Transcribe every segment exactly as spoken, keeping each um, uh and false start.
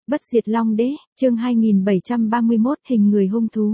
Bất diệt Long Đế, chương hai nghìn bảy trăm ba mươi mốt, hình người hung thú.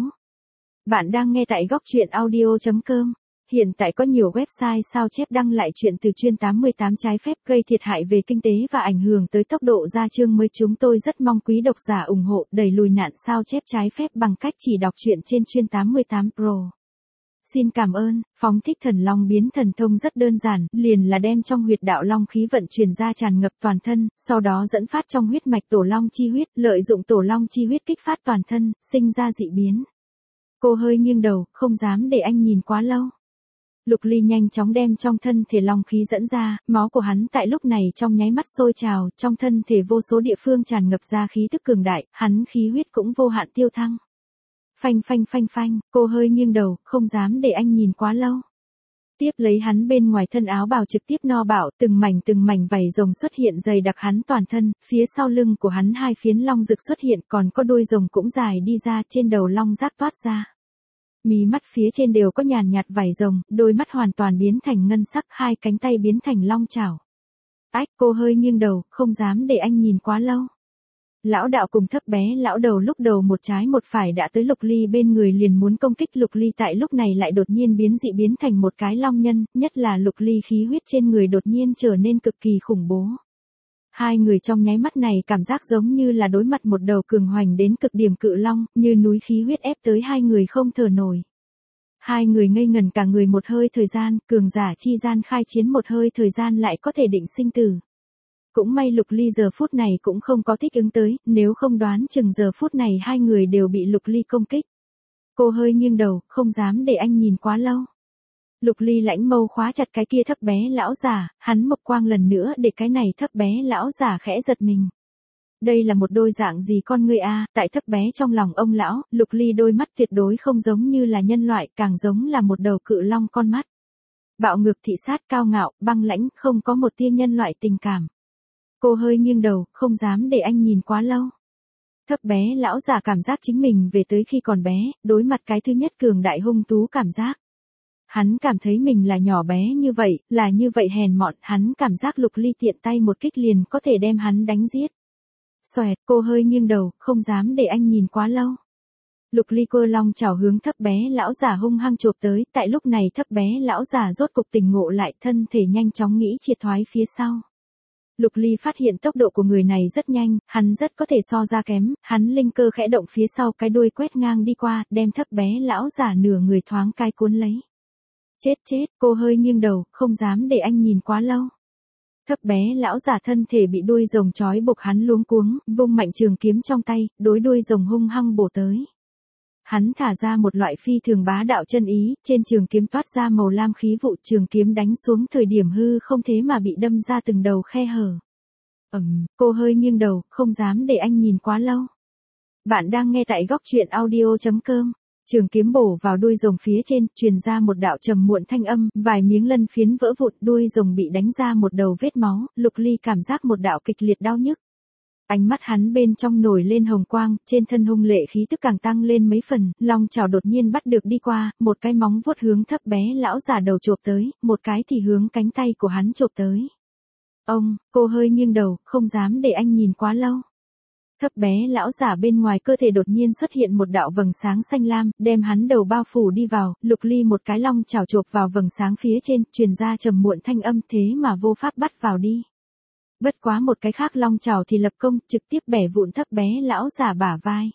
Bạn đang nghe tại góc truyện audio chấm com. Hiện tại có nhiều website sao chép đăng lại chuyện từ chuyên tám mươi tám trái phép gây thiệt hại về kinh tế và ảnh hưởng tới tốc độ ra chương mới. Chúng tôi rất mong quý độc giả ủng hộ đẩy lùi nạn sao chép trái phép bằng cách chỉ đọc truyện trên chuyên tám mươi tám Pro. Xin cảm ơn. Phóng thích thần long biến thần thông rất đơn giản, liền là đem trong huyệt đạo long khí vận chuyển ra tràn ngập toàn thân, sau đó dẫn phát trong huyết mạch tổ long chi huyết, lợi dụng tổ long chi huyết kích phát toàn thân, sinh ra dị biến. Cô hơi nghiêng đầu, không dám để anh nhìn quá lâu. Lục Ly nhanh chóng đem trong thân thể long khí dẫn ra, máu của hắn tại lúc này trong nháy mắt sôi trào, trong thân thể vô số địa phương tràn ngập ra khí tức cường đại, hắn khí huyết cũng vô hạn tiêu thăng. Phanh phanh phanh phanh, cô hơi nghiêng đầu, không dám để anh nhìn quá lâu. Tiếp lấy hắn bên ngoài thân áo bào trực tiếp no bạo, từng mảnh từng mảnh vảy rồng xuất hiện dày đặc hắn toàn thân, phía sau lưng của hắn hai phiến long rực xuất hiện, còn có đuôi rồng cũng dài đi ra, trên đầu long giác toát ra. Mí mắt phía trên đều có nhàn nhạt vảy rồng, đôi mắt hoàn toàn biến thành ngân sắc, hai cánh tay biến thành long chảo. Ách, cô hơi nghiêng đầu, không dám để anh nhìn quá lâu. Lão đạo cùng thấp bé lão đầu lúc đầu một trái một phải đã tới Lục Ly bên người liền muốn công kích Lục Ly, tại lúc này lại đột nhiên biến dị biến thành một cái long nhân, nhất là Lục Ly khí huyết trên người đột nhiên trở nên cực kỳ khủng bố. Hai người trong nháy mắt này cảm giác giống như là đối mặt một đầu cường hoành đến cực điểm cự long, như núi khí huyết ép tới hai người không thở nổi. Hai người ngây ngần cả người một hơi thời gian, cường giả chi gian khai chiến một hơi thời gian lại có thể định sinh tử. Cũng may Lục Ly giờ phút này cũng không có thích ứng tới, nếu không đoán chừng giờ phút này hai người đều bị Lục Ly công kích. Cô hơi nghiêng đầu, không dám để anh nhìn quá lâu. Lục Ly lãnh mâu khóa chặt cái kia thấp bé lão giả, hắn mộc quang lần nữa để cái này thấp bé lão giả khẽ giật mình. Đây là một đôi dạng gì con người a? Tại thấp bé trong lòng ông lão, Lục Ly đôi mắt tuyệt đối không giống như là nhân loại, càng giống là một đầu cự long con mắt. Bạo ngược thị sát, cao ngạo, băng lãnh, không có một tia nhân loại tình cảm. Cô hơi nghiêng đầu, không dám để anh nhìn quá lâu. Thấp bé lão giả cảm giác chính mình về tới khi còn bé, đối mặt cái thứ nhất cường đại hung thú cảm giác. Hắn cảm thấy mình là nhỏ bé như vậy, là như vậy hèn mọn, hắn cảm giác Lục Ly tiện tay một kích liền có thể đem hắn đánh giết. Xoẹt, cô hơi nghiêng đầu, không dám để anh nhìn quá lâu. Lục Ly cơ long chảo hướng thấp bé lão giả hung hăng chộp tới, tại lúc này thấp bé lão giả rốt cục tỉnh ngộ lại, thân thể nhanh chóng nghĩ triệt thoái phía sau. Lục Ly phát hiện tốc độ của người này rất nhanh, hắn rất có thể so ra kém, hắn linh cơ khẽ động phía sau cái đuôi quét ngang đi qua, đem thấp bé lão giả nửa người thoáng cái cuốn lấy. Chết chết, cô hơi nghiêng đầu, không dám để anh nhìn quá lâu. Thấp bé lão giả thân thể bị đuôi rồng trói buộc hắn luống cuống, vung mạnh trường kiếm trong tay, đối đuôi rồng hung hăng bổ tới. Hắn thả ra một loại phi thường bá đạo chân ý, trên trường kiếm toát ra màu lam khí vụ, trường kiếm đánh xuống thời điểm hư không thế mà bị đâm ra từng đầu khe hở. Ừm, cô hơi nghiêng đầu, không dám để anh nhìn quá lâu. Bạn đang nghe tại góc truyện audio chấm com. Trường kiếm bổ vào đuôi rồng phía trên, truyền ra một đạo trầm muộn thanh âm, vài miếng lân phiến vỡ vụn, đuôi rồng bị đánh ra một đầu vết máu, Lục Ly cảm giác một đạo kịch liệt đau nhức. Ánh mắt hắn bên trong nổi lên hồng quang, trên thân hung lệ khí tức càng tăng lên mấy phần, long chảo đột nhiên bắt được đi qua, một cái móng vuốt hướng thấp bé lão giả đầu chộp tới, một cái thì hướng cánh tay của hắn chộp tới. Ông, cô hơi nghiêng đầu, không dám để anh nhìn quá lâu. Thấp bé lão giả bên ngoài cơ thể đột nhiên xuất hiện một đạo vầng sáng xanh lam, đem hắn đầu bao phủ đi vào, Lục Ly một cái long chảo chộp vào vầng sáng phía trên, truyền ra trầm muộn thanh âm, thế mà vô pháp bắt vào đi. Bất quá một cái khác long chảo thì lập công, trực tiếp bẻ vụn thấp bé lão giả bả vai.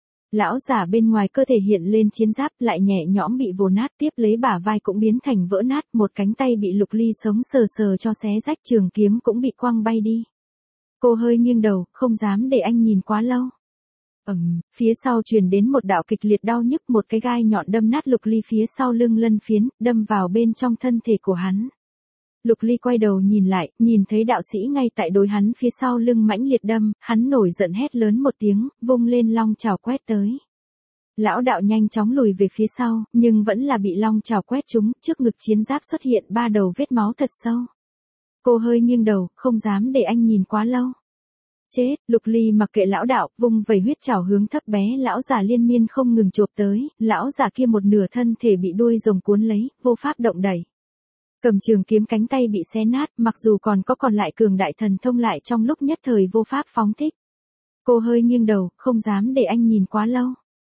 Lão giả bên ngoài cơ thể hiện lên chiến giáp, lại nhẹ nhõm bị vồ nát, tiếp lấy bả vai cũng biến thành vỡ nát, một cánh tay bị Lục Ly sống sờ sờ cho xé rách, trường kiếm cũng bị quăng bay đi. Cô hơi nghiêng đầu, không dám để anh nhìn quá lâu. Ừm, phía sau truyền đến một đạo kịch liệt đau nhức, một cái gai nhọn đâm nát Lục Ly phía sau lưng lân phiến, đâm vào bên trong thân thể của hắn. Lục Ly quay đầu nhìn lại, nhìn thấy đạo sĩ ngay tại đối hắn phía sau lưng mãnh liệt đâm, hắn nổi giận hét lớn một tiếng, vung lên long chảo quét tới. Lão đạo nhanh chóng lùi về phía sau, nhưng vẫn là bị long chảo quét trúng, trước ngực chiến giáp xuất hiện ba đầu vết máu thật sâu. Cô hơi nghiêng đầu, không dám để anh nhìn quá lâu. Chết, Lục Ly mặc kệ lão đạo, vung vẩy huyết chảo hướng thấp bé lão giả liên miên không ngừng chộp tới, lão giả kia một nửa thân thể bị đuôi rồng cuốn lấy, vô pháp động đẩy. Cầm trường kiếm cánh tay bị xé nát, mặc dù còn có còn lại cường đại thần thông lại trong lúc nhất thời vô pháp phóng thích. Cô hơi nghiêng đầu, không dám để anh nhìn quá lâu.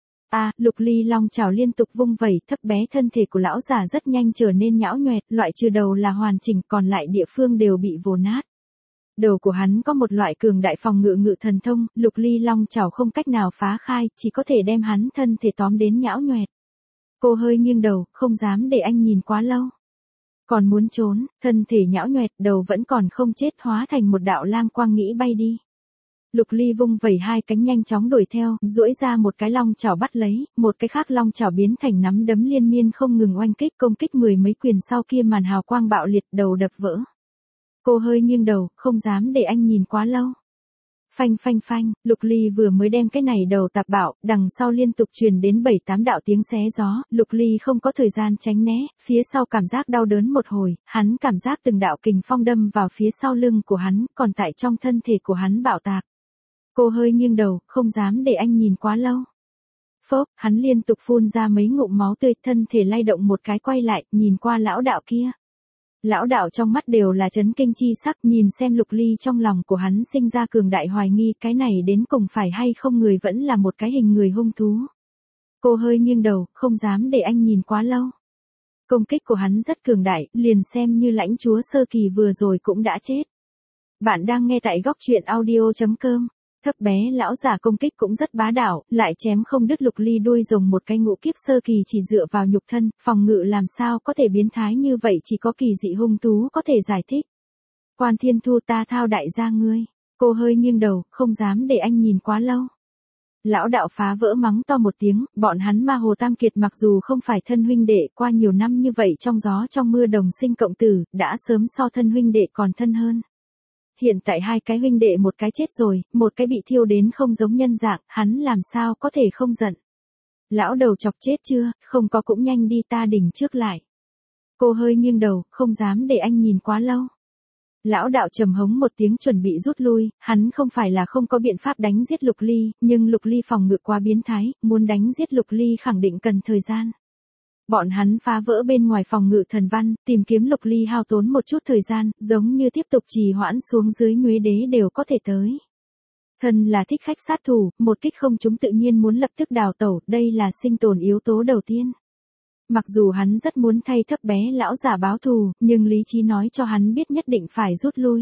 À, Lục Ly long chảo liên tục vung vẩy, thấp bé thân thể của lão già rất nhanh trở nên nhão nhoẹt, loại trừ đầu là hoàn chỉnh, còn lại địa phương đều bị vồ nát. Đầu của hắn có một loại cường đại phòng ngự ngự thần thông, Lục Ly long chảo không cách nào phá khai, chỉ có thể đem hắn thân thể tóm đến nhão nhoẹt. Cô hơi nghiêng đầu, không dám để anh nhìn quá lâu. Còn muốn trốn, thân thể nhão nhoẹt, đầu vẫn còn không chết, hóa thành một đạo lang quang nghĩ bay đi. Lục Ly vung vẩy hai cánh nhanh chóng đuổi theo, duỗi ra một cái long chảo bắt lấy, một cái khác long chảo biến thành nắm đấm liên miên không ngừng oanh kích, công kích mười mấy quyền sau kia màn hào quang bạo liệt, đầu đập vỡ. Cô hơi nghiêng đầu, không dám để anh nhìn quá lâu. Phanh phanh phanh, Lục Ly vừa mới đem cái này đầu tạp bạo, đằng sau liên tục truyền đến bảy tám đạo tiếng xé gió, Lục Ly không có thời gian tránh né, phía sau cảm giác đau đớn một hồi, hắn cảm giác từng đạo kình phong đâm vào phía sau lưng của hắn, còn tại trong thân thể của hắn bạo tạc. Cô hơi nghiêng đầu, không dám để anh nhìn quá lâu. Phốp, hắn liên tục phun ra mấy ngụm máu tươi, thân thể lay động một cái quay lại, nhìn qua lão đạo kia. Lão đạo trong mắt đều là chấn kinh chi sắc, nhìn xem Lục Ly trong lòng của hắn sinh ra cường đại hoài nghi, cái này đến cùng phải hay không người vẫn là một cái hình người hung thú. Cô hơi nghiêng đầu, không dám để anh nhìn quá lâu. Công kích của hắn rất cường đại, liền xem như lãnh chúa sơ kỳ vừa rồi cũng đã chết. Bạn đang nghe tại góc truyện audio chấm com. Thấp bé lão giả công kích cũng rất bá đạo, lại chém không đứt Lục Ly đuôi rồng một cái ngũ kiếp sơ kỳ chỉ dựa vào nhục thân, phòng ngự làm sao có thể biến thái như vậy, chỉ có kỳ dị hung thú có thể giải thích. Quan Thiên Thu, ta thao đại gia ngươi. Cô hơi nghiêng đầu, không dám để anh nhìn quá lâu. Lão đạo phá vỡ mắng to một tiếng, bọn hắn Ma Hồ Tam Kiệt mặc dù không phải thân huynh đệ, qua nhiều năm như vậy trong gió trong mưa đồng sinh cộng tử, đã sớm so thân huynh đệ còn thân hơn. Hiện tại hai cái huynh đệ một cái chết rồi, một cái bị thiêu đến không giống nhân dạng, hắn làm sao có thể không giận. Lão đầu chọc chết chưa, không có cũng nhanh đi, ta đỉnh trước lại. Cô hơi nghiêng đầu, không dám để anh nhìn quá lâu. Lão đạo trầm hống một tiếng chuẩn bị rút lui, hắn không phải là không có biện pháp đánh giết Lục Ly, nhưng Lục Ly phòng ngự quá biến thái, muốn đánh giết Lục Ly khẳng định cần thời gian. Bọn hắn phá vỡ bên ngoài phòng ngự thần văn, tìm kiếm Lục Ly hao tốn một chút thời gian, giống như tiếp tục trì hoãn xuống dưới Nhuế Đế đều có thể tới. Thần là thích khách sát thủ, một kích không trúng tự nhiên muốn lập tức đào tẩu, đây là sinh tồn yếu tố đầu tiên. Mặc dù hắn rất muốn thay thấp bé lão giả báo thù, nhưng lý trí nói cho hắn biết nhất định phải rút lui.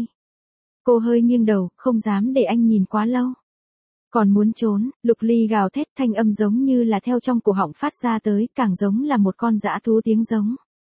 Cô hơi nghiêng đầu, không dám để anh nhìn quá lâu. Còn muốn trốn, Lục Ly gào thét, thanh âm giống như là theo trong cổ họng phát ra tới, càng giống là một con dã thú tiếng giống.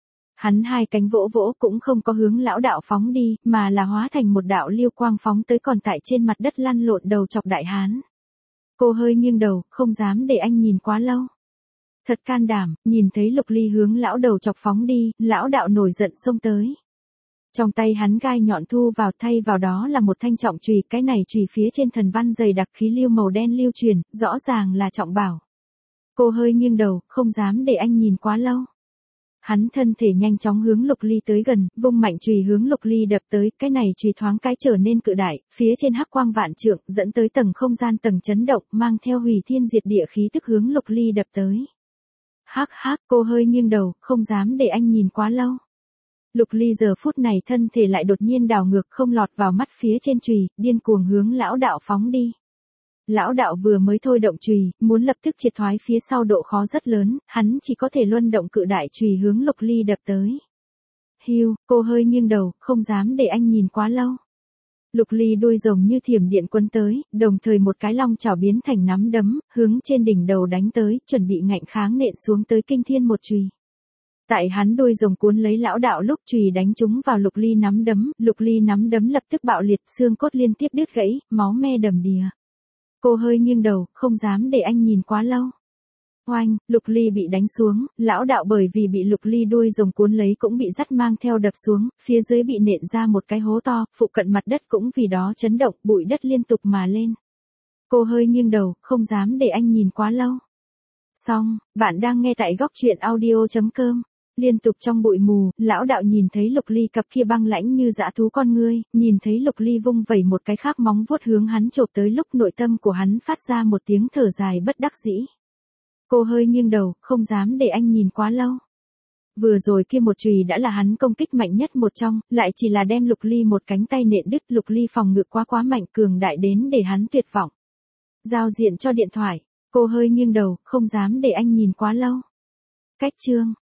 Hắn hai cánh vỗ vỗ cũng không có hướng lão đạo phóng đi, mà là hóa thành một đạo liêu quang phóng tới còn tại trên mặt đất lăn lộn đầu chọc đại hán. Cô hơi nghiêng đầu, không dám để anh nhìn quá lâu. Thật can đảm, nhìn thấy Lục Ly hướng lão đầu chọc phóng đi, lão đạo nổi giận xông tới. Trong tay hắn gai nhọn thu vào, thay vào đó là một thanh trọng chùy, cái này chùy phía trên thần văn dày đặc khí lưu màu đen lưu truyền, rõ ràng là trọng bảo. Cô hơi nghiêng đầu, không dám để anh nhìn quá lâu. Hắn thân thể nhanh chóng hướng Lục Ly tới gần, vung mạnh chùy hướng Lục Ly đập tới, cái này chùy thoáng cái trở nên cự đại, phía trên hắc quang vạn trượng, dẫn tới tầng không gian tầng chấn động, mang theo hủy thiên diệt địa khí tức hướng Lục Ly đập tới. Hắc hắc, cô hơi nghiêng đầu, không dám để anh nhìn quá lâu. Lục Ly giờ phút này thân thể lại đột nhiên đảo ngược, không lọt vào mắt phía trên chùy, điên cuồng hướng lão đạo phóng đi. Lão đạo vừa mới thôi động chùy, muốn lập tức triệt thoái phía sau độ khó rất lớn, hắn chỉ có thể luân động cự đại chùy hướng Lục Ly đập tới. Hiu, cô hơi nghiêng đầu, không dám để anh nhìn quá lâu. Lục Ly đuôi rồng như thiểm điện quấn tới, đồng thời một cái long chảo biến thành nắm đấm, hướng trên đỉnh đầu đánh tới, chuẩn bị ngạnh kháng nện xuống tới kinh thiên một chùy. Tại hắn đuôi rồng cuốn lấy lão đạo lúc chùy đánh trúng vào Lục Ly nắm đấm, Lục Ly nắm đấm lập tức bạo liệt, xương cốt liên tiếp đứt gãy, máu me đầm đìa. Cô hơi nghiêng đầu, không dám để anh nhìn quá lâu. Oanh, Lục Ly bị đánh xuống, lão đạo bởi vì bị Lục Ly đuôi rồng cuốn lấy cũng bị dắt mang theo đập xuống, phía dưới bị nện ra một cái hố to, phụ cận mặt đất cũng vì đó chấn động, bụi đất liên tục mà lên. Cô hơi nghiêng đầu, không dám để anh nhìn quá lâu. Xong, bạn đang nghe tại góc truyện audio chấm com. Liên tục trong bụi mù, lão đạo nhìn thấy Lục Ly cặp kia băng lãnh như dã thú con ngươi, nhìn thấy Lục Ly vung vẩy một cái khác móng vuốt hướng hắn chộp tới lúc nội tâm của hắn phát ra một tiếng thở dài bất đắc dĩ. Cô hơi nghiêng đầu, không dám để anh nhìn quá lâu. Vừa rồi kia một chùy đã là hắn công kích mạnh nhất một trong, lại chỉ là đem Lục Ly một cánh tay nện đứt, Lục Ly phòng ngự quá quá mạnh cường đại đến để hắn tuyệt vọng. Giao diện cho điện thoại. Cô hơi nghiêng đầu, không dám để anh nhìn quá lâu. Cách chương.